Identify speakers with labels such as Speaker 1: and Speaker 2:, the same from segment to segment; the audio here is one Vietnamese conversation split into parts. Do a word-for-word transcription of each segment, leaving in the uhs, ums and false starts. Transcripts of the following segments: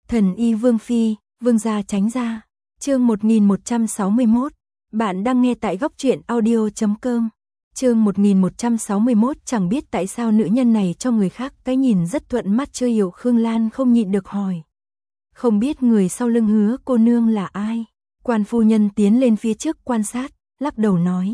Speaker 1: Thần y Vương Phi, Vương gia tránh ra. Chương một nghìn một trăm sáu mươi mốt. Bạn đang nghe tại góc truyện audio chấm com. Chương một nghìn một trăm sáu mươi mốt. Chẳng biết tại sao nữ nhân này cho người khác cái nhìn rất thuận mắt chưa hiểu, Khương Lan không nhịn được hỏi. Không biết người sau lưng Hứa cô nương là ai? Quan phu nhân tiến lên phía trước quan sát, lắc đầu nói.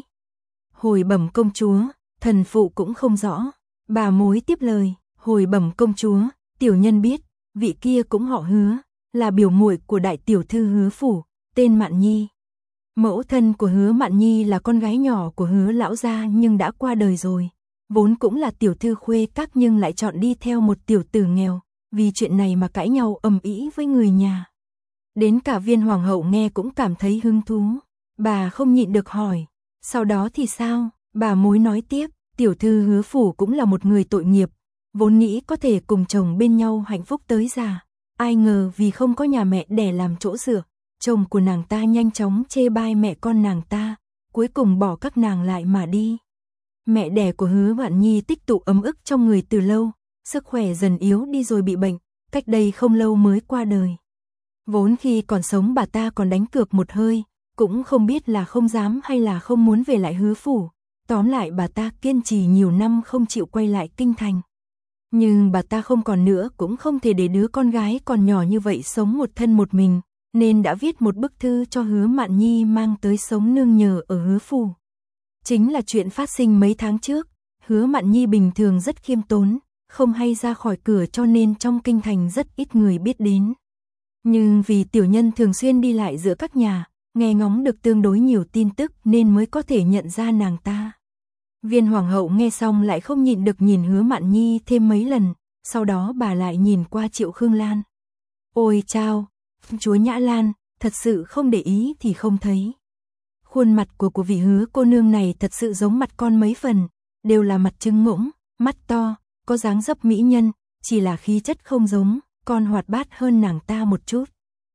Speaker 1: Hồi bẩm công chúa, thần phụ cũng không rõ. Bà mối tiếp lời, hồi bẩm công chúa, tiểu nhân biết, vị kia cũng họ Hứa, là biểu muội của đại tiểu thư Hứa phủ, tên Mạn Nhi. Mẫu thân của Hứa Mạn Nhi là con gái nhỏ của Hứa lão gia nhưng đã qua đời rồi, vốn cũng là tiểu thư khuê các nhưng lại chọn đi theo một tiểu tử nghèo, vì chuyện này mà cãi nhau ầm ĩ với người nhà. Đến cả Viên hoàng hậu nghe cũng cảm thấy hứng thú, bà không nhịn được hỏi, sau đó thì sao? Bà mối nói tiếp, tiểu thư Hứa phủ cũng là một người tội nghiệp, vốn nghĩ có thể cùng chồng bên nhau hạnh phúc tới già, ai ngờ vì không có nhà mẹ đẻ làm chỗ dựa, chồng của nàng ta nhanh chóng chê bai mẹ con nàng ta, cuối cùng bỏ các nàng lại mà đi. Mẹ đẻ của Hứa Mạn Nhi tích tụ ấm ức trong người từ lâu, sức khỏe dần yếu đi rồi bị bệnh, cách đây không lâu mới qua đời. Vốn khi còn sống bà ta còn đánh cược một hơi, cũng không biết là không dám hay là không muốn về lại Hứa phủ, tóm lại bà ta kiên trì nhiều năm không chịu quay lại kinh thành. Nhưng bà ta không còn nữa cũng không thể để đứa con gái còn nhỏ như vậy sống một thân một mình, nên đã viết một bức thư cho Hứa Mạn Nhi mang tới sống nương nhờ ở Hứa phủ. Chính là chuyện phát sinh mấy tháng trước, Hứa Mạn Nhi bình thường rất khiêm tốn, không hay ra khỏi cửa cho nên trong kinh thành rất ít người biết đến. Nhưng vì tiểu nhân thường xuyên đi lại giữa các nhà, nghe ngóng được tương đối nhiều tin tức nên mới có thể nhận ra nàng ta. Viên hoàng hậu nghe xong lại không nhịn được nhìn Hứa Mạn Nhi thêm mấy lần, sau đó bà lại nhìn qua Triệu Khương Lan. Ôi chao, chúa Nhã Lan, thật sự không để ý thì không thấy. Khuôn mặt của của vị Hứa cô nương này thật sự giống mặt con mấy phần, đều là mặt trứng ngỗng, mắt to, có dáng dấp mỹ nhân, chỉ là khí chất không giống, con hoạt bát hơn nàng ta một chút.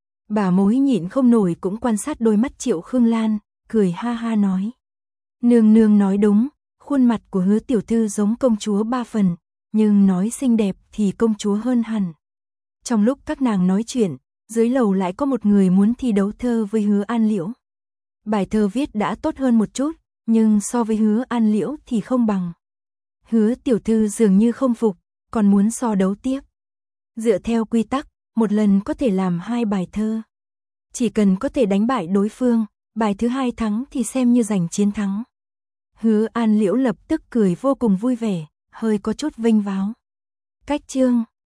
Speaker 1: Bà mối nhịn không nổi cũng quan sát đôi mắt Triệu Khương Lan, cười ha ha nói. Nương nương nói đúng, khuôn mặt của Hứa tiểu thư giống công chúa ba phần, nhưng nói xinh đẹp thì công chúa hơn hẳn. Trong lúc các nàng nói chuyện, dưới lầu lại có một người muốn thi đấu thơ với Hứa An Liễu. Bài thơ viết đã tốt hơn một chút, nhưng so với Hứa An Liễu thì không bằng. Hứa tiểu thư dường như không phục, còn muốn so đấu tiếp. Dựa theo quy tắc, một lần có thể làm hai bài thơ. Chỉ cần có thể đánh bại đối phương, bài thứ hai thắng thì xem như giành chiến thắng. Hứa An Liễu lập tức cười vô cùng vui vẻ, hơi có chút vinh váo. Cách chương